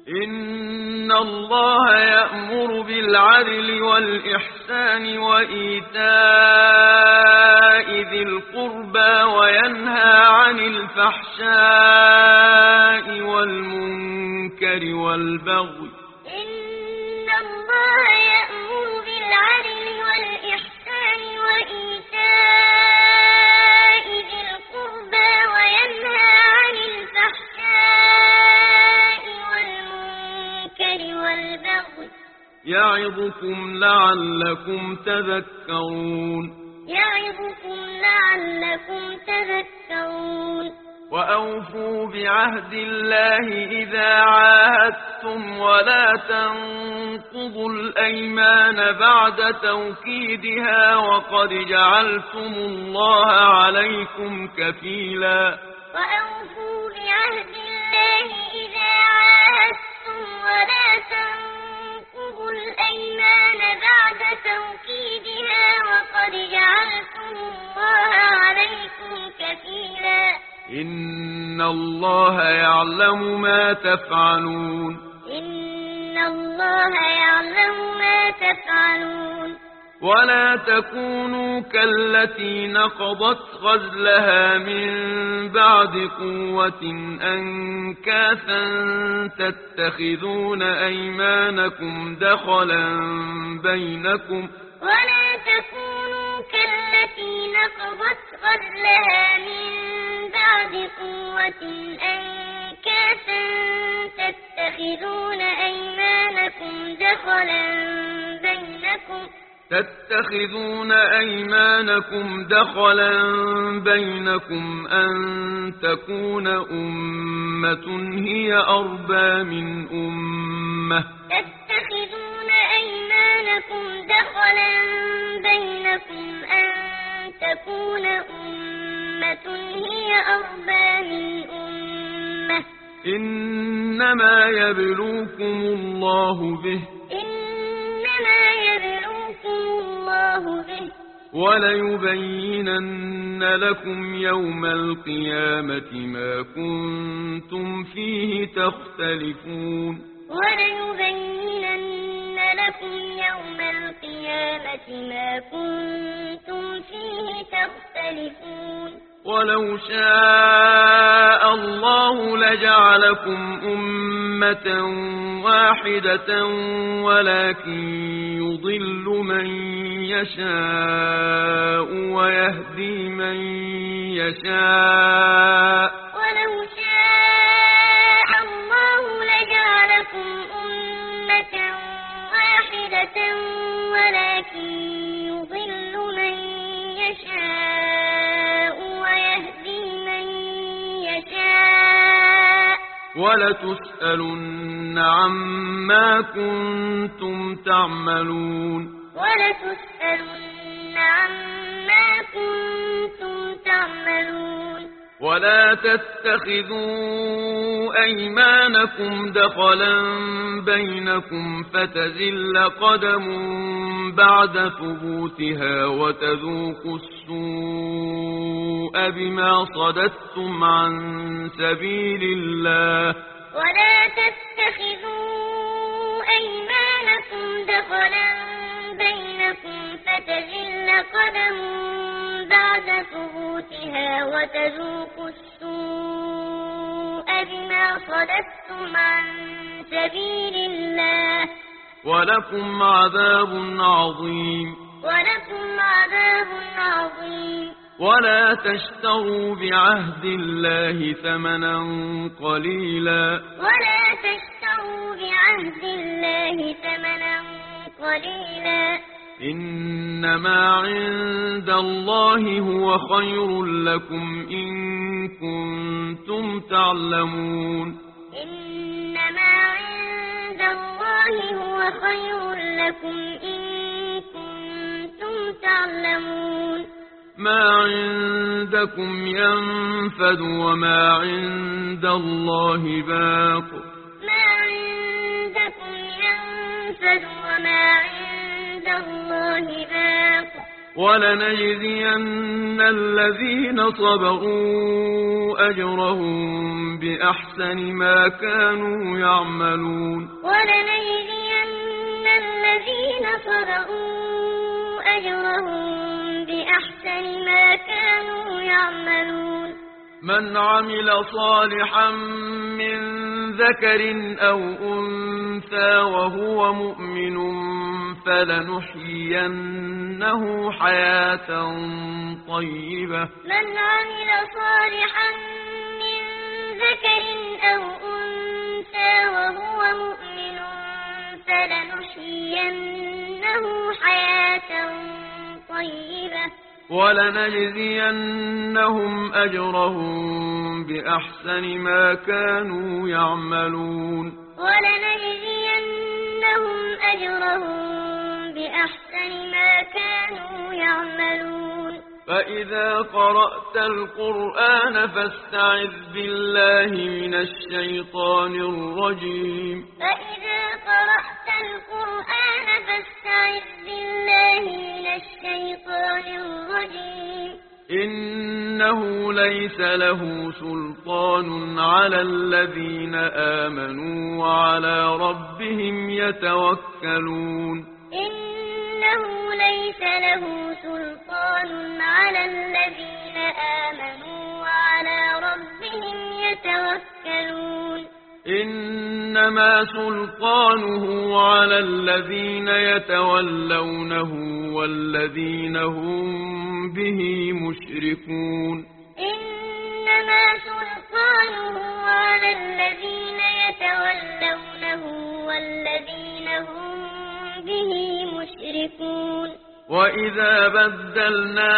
إن الله يأمر بالعدل والإحسان وإيتاء ذي القربى وينهى عن الفحشاء والمنكر والبغي. إن الله يأمر بالعدل والإحسان وإيتاء ذي القربى وينهى عن الفحشاء والمنكر والبغي. يعظكم لعلكم تذكرون. يعظكم لعلكم تذكرون. وأوفوا بعهد الله إذا عاهدتم ولا تنقضوا الأيمان بعد توكيدها وقد جعلتم الله عليكم كفيلا. وأوفوا بعهد الله إذا عاهدتم ولا تنقضوا الأيمان بعد توكيدها وقد جعلتم الله عليكم كفيلا. إن الله يعلم ما تفعلون. إن الله يعلم ما تفعلون. ولا تكونوا كالتي نقضت غزلها من بعد قوة أنكاثا تتخذون أيمانكم دخلا بينكم. ولا تكونوا كالتي نقضت غزلها من بعد قوة أنكاثا تتخذون أيمانكم دخلا بينكم أن تكون أمة هي أربى من أمة. تتخذون أيمانكم دخلا بينكم أن تكون أمة هي أربى من أمة. إنما يبلوكم الله به. إنما يبلوكم الله به. وليبينن لكم يوم القيامة ما كنتم فيه تختلفون. وليبينن لكم يوم القيامة ما كنتم فيه تختلفون. ولو شاء الله لجعلكم أمة واحدة ولكن يضل من يشاء ويهدي من يشاء. ولو شاء الله لجعلكم أمة واحدة ولكن يضل من يشاء ويهدي من يشاء. ولتسألن عما كنتم تعملون. ولتسألن عما كنتم تعملون. ولا تتخذوا أيمانكم دخلا بينكم فتزل قدم بعد ثبوتها وتذوقوا السوء بما صددتم عن سبيل الله. ولا تتخذوا أيمانكم دخلا بينكم فتزل قدم بعد ثبوتها وتذوقوا السوء بما صددتم عن سبيل الله. ولكم عذاب عظيم. ولكم عذاب عظيم. ولا تشتروا بعهد الله ثمنا قليلا. ولا تشتروا بعهد الله ثمنا قليلا. إنما عند الله هو خير لكم إن كنتم تعلمون. إنما عند الله هو خير لكم إن كنتم تعلمون. ما عندكم ينفد وما عند الله باق. ما عندكم ينفد وما عند الله باق. ولنجزين الذين صبروا أجرهم بأحسن ما كانوا يعملون ولنجزين الذين صبروا أجرهم بأحسن ما كانوا يعملون من عمل صالحا من ذكر أو أنثى وهو مؤمن فلنحيينه حياة طيبة من عمل صالحا من ذكر أو أنثى وهو مؤمن فلنحيينه حياة طيبة ولنجزينهم أجرهم بأحسن ما كانوا يعملون ولنجزينهم أجرهم بأحسن ما كانوا يعملون فإذا قرأت القرآن فاستعذ بالله من الشيطان الرجيم فإذا قرأت القرآن فاستعذ بالله من الشيطان الرجيم إنه ليس له سلطان على الذين آمنوا وعلى ربهم يتوكلون إنه ليس له سلطان على الذين آمنوا وعلى ربهم يتوكلون إنما سلطانه على الذين يتولونه والذين هم به مشركون إنما سلطانه على الذين يتولونه والذين هم به مشركون وإذا بدلنا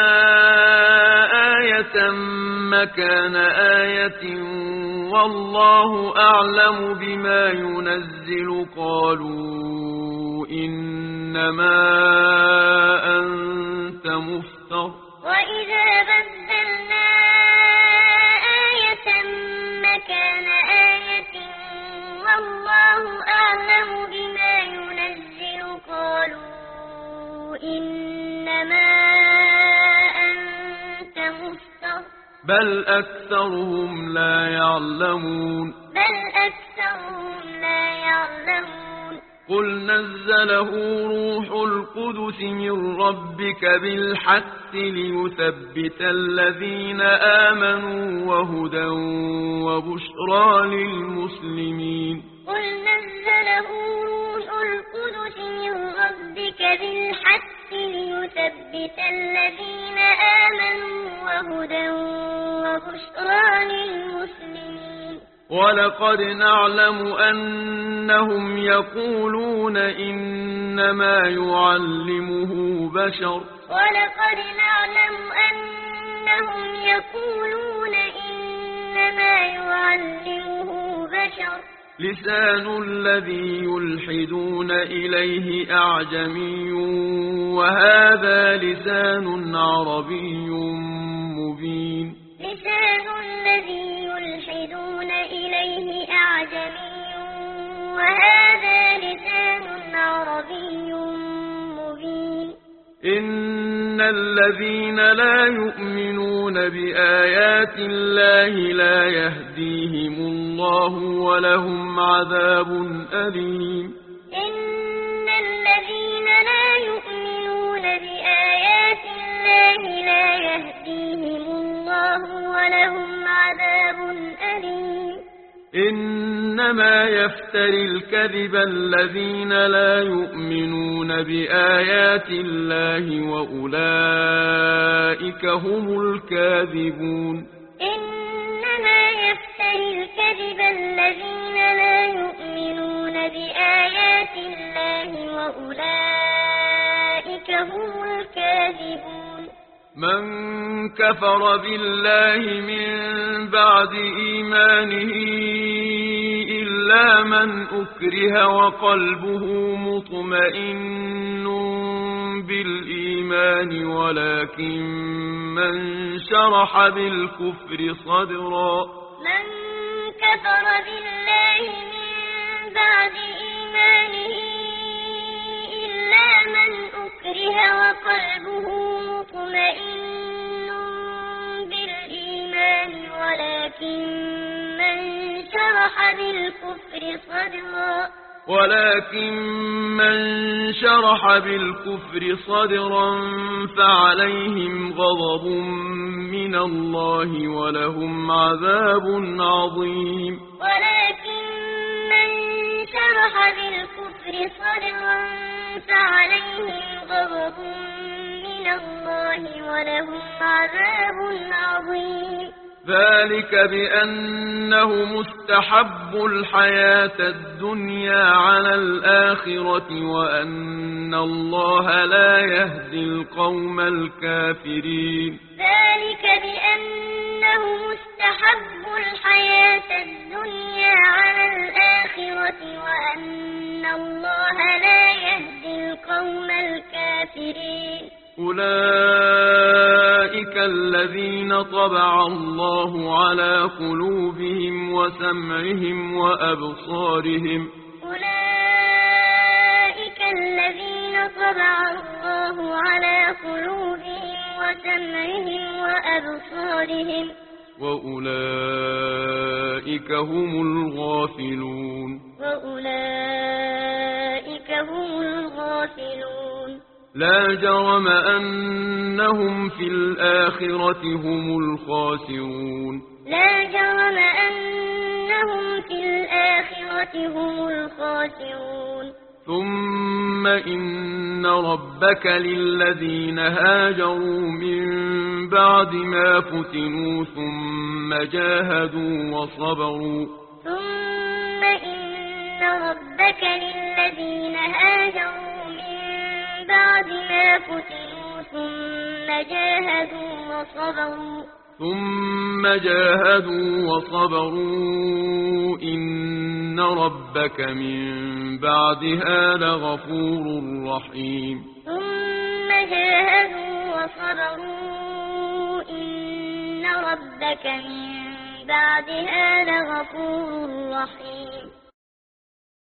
آية مكان آية والله أعلم بما ينزل قالوا إنما أنت مفتر وإذا بدلنا آية مكان آية والله أعلم بما ينزل قالوا إنما أنت مفتر بل أكثرهم لا يعلمون قل نزله روح القدس من ربك بالحق ليثبت الذين آمنوا وهدى وبشرى للمسلمين قل نزله روح القدس من ربك بالحق ليثبت الذين آمنوا وهدى وبشرى للمسلمين ولقد نعلم أنهم يقولون إنما يعلمه بشر ولقد نعلم أنهم يقولون إنما يعلمه بشر لسان الذي يلحدون إليه أعجمي وهذا لسان عربي مبين لسان الذي يلحدون إليه أعجمي وهذا لسان عربي مبين إن الذين لا يؤمنون بآيات الله لا يهديهم الله ولهم عذاب أليم إن الذين لا يؤمنون بآيات الله لا يهديهم الله ولهم عذاب أليم إنما يفتري الكذب الذين لا يؤمنون بآيات الله وأولئك هم الكاذبون إنما يفتري الكذب الذين لا يؤمنون بآيات الله وأولئك هم الكاذبون من كفر بالله من بعد إيمانه إلا من أكره وقلبه مطمئن بالإيمان ولكن من شرح بالكفر صدرا من كفر بالله من بعد إيمانه إلا من أكره وقلبه مطمئن بالإيمان ولكن من شرح بالكفر صدرا فعليهم غضب من الله ولهم عذاب عظيم. ولكن من شرح بالكفر صدرا فعليهم غضب من الله ولهم عذاب عظيم. ذلك بأنه مستحب الحياة الدنيا على الآخرة وأن الله لا يهدي القوم الكافرين. ذلك بأنه مستحب الحياة الدنيا على الآخرة وأن الله لا يهدي القوم الكافرين. أولئك الذين طبع الله على قلوبهم وسمعهم وأبصارهم. أولئك الذين طبع الله على قلوبهم وسمعهم وأبصارهم. وأولئك هم الغافلون. وأولئك هم الغافلون. لا جرم أنهم في الآخرة هم الخاسرون. لا جرم أنهم في الآخرة هم الخاسرون. ثم إن ربك للذين هاجروا من بعد ما فتنوا ثم جاهدوا وصبروا. ثم إن ربك للذين هاجروا بعد ما فتنوا ثم جاهدوا وصبروا إن ربك من بعدها لغفور رحيم. ثم جاهدوا وصبروا إن ربك من بعدها لغفور رحيم.